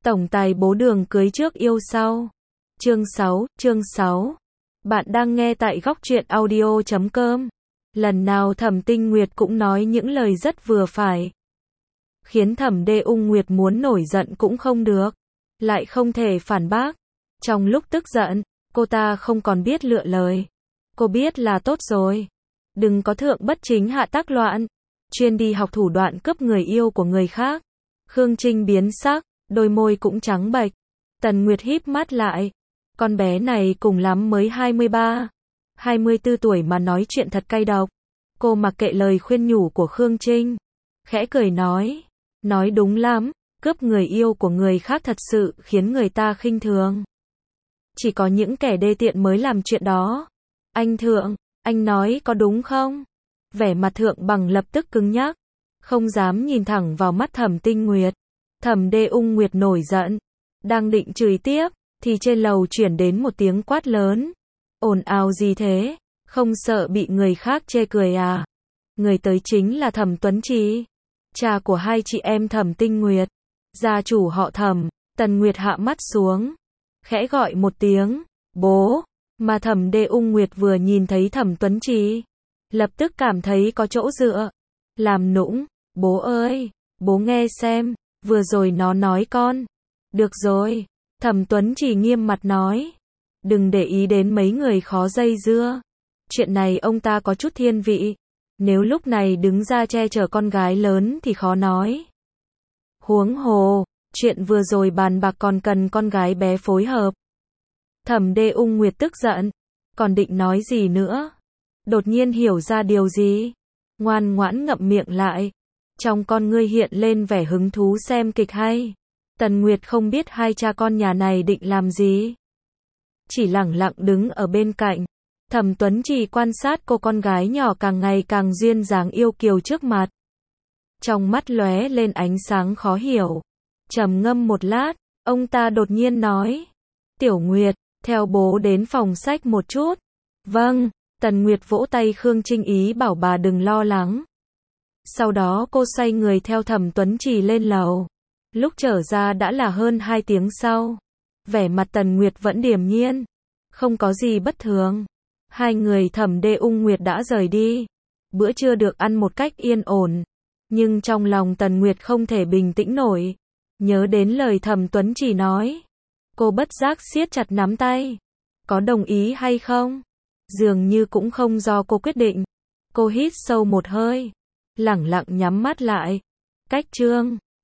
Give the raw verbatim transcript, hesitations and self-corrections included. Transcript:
Tổng tài bố Đường cưới trước yêu sau. Chương sáu, chương sáu. Bạn đang nghe tại góc truyện audio chấm com. Lần nào Thẩm Tinh Nguyệt cũng nói những lời rất vừa phải, khiến Thẩm Đê Ung Nguyệt muốn nổi giận cũng không được, lại không thể phản bác. Trong lúc tức giận, cô ta không còn biết lựa lời. Cô biết là tốt rồi. Đừng có thượng bất chính hạ tác loạn, chuyên đi học thủ đoạn cướp người yêu của người khác. Khương Trinh biến sắc, đôi môi cũng trắng bệch. Tần Nguyệt híp mắt lại. Con bé này cùng lắm mới hai mươi ba, hai mươi tư tuổi mà nói chuyện thật cay độc. Cô mặc kệ lời khuyên nhủ của Khương Trinh, khẽ cười nói, nói đúng lắm, cướp người yêu của người khác thật sự khiến người ta khinh thường. Chỉ có những kẻ đê tiện mới làm chuyện đó. Anh Thượng, anh nói có đúng không? Vẻ mặt Thượng Bằng lập tức cứng nhắc, không dám nhìn thẳng vào mắt Thẩm Tinh Nguyệt. Thẩm Đê Ung Nguyệt nổi giận, đang định chửi tiếp, thì trên lầu chuyển đến một tiếng quát lớn. Ồn ào gì thế? Không sợ bị người khác chê cười à? Người tới chính là Thẩm Tuấn Trì, cha của hai chị em Thẩm Tinh Nguyệt, gia chủ họ Thẩm. Tần Nguyệt hạ mắt xuống, khẽ gọi một tiếng, bố. Mà Thẩm Đê Ung Nguyệt vừa nhìn thấy Thẩm Tuấn Trì, lập tức cảm thấy có chỗ dựa. Làm nũng, bố ơi, bố nghe xem, vừa rồi nó nói con. Được rồi, Thẩm Tuấn Trì nghiêm mặt nói, đừng để ý đến mấy người khó dây dưa. Chuyện này ông ta có chút thiên vị, nếu lúc này đứng ra che chở con gái lớn thì khó nói. Huống hồ, chuyện vừa rồi bàn bạc còn cần con gái bé phối hợp. Thẩm Đê Ung Nguyệt tức giận, còn định nói gì nữa, đột nhiên hiểu ra điều gì, ngoan ngoãn ngậm miệng lại. Trong con ngươi hiện lên vẻ hứng thú xem kịch hay. Tần Nguyệt không biết hai cha con nhà này định làm gì, chỉ lẳng lặng đứng ở bên cạnh. Thẩm Tuấn Trì quan sát cô con gái nhỏ càng ngày càng duyên dáng yêu kiều trước mặt. Trong mắt lóe lên ánh sáng khó hiểu. Trầm ngâm một lát, ông ta đột nhiên nói, Tiểu Nguyệt, theo bố đến phòng sách một chút. Vâng. Tần Nguyệt vỗ tay Khương Trinh ý bảo bà đừng lo lắng. Sau đó cô xoay người theo Thẩm Tuấn Trì lên lầu. Lúc trở ra đã là hơn hai tiếng sau. Vẻ mặt Tần Nguyệt vẫn điềm nhiên, không có gì bất thường. Hai người Thẩm Đê Ung Nguyệt đã rời đi. Bữa trưa được ăn một cách yên ổn, nhưng trong lòng Tần Nguyệt không thể bình tĩnh nổi. Nhớ đến lời Thẩm Tuấn Trì nói, cô bất giác siết chặt nắm tay. Có đồng ý hay không? Dường như cũng không do cô quyết định. Cô hít sâu một hơi, lẳng lặng nhắm mắt lại. Cách chương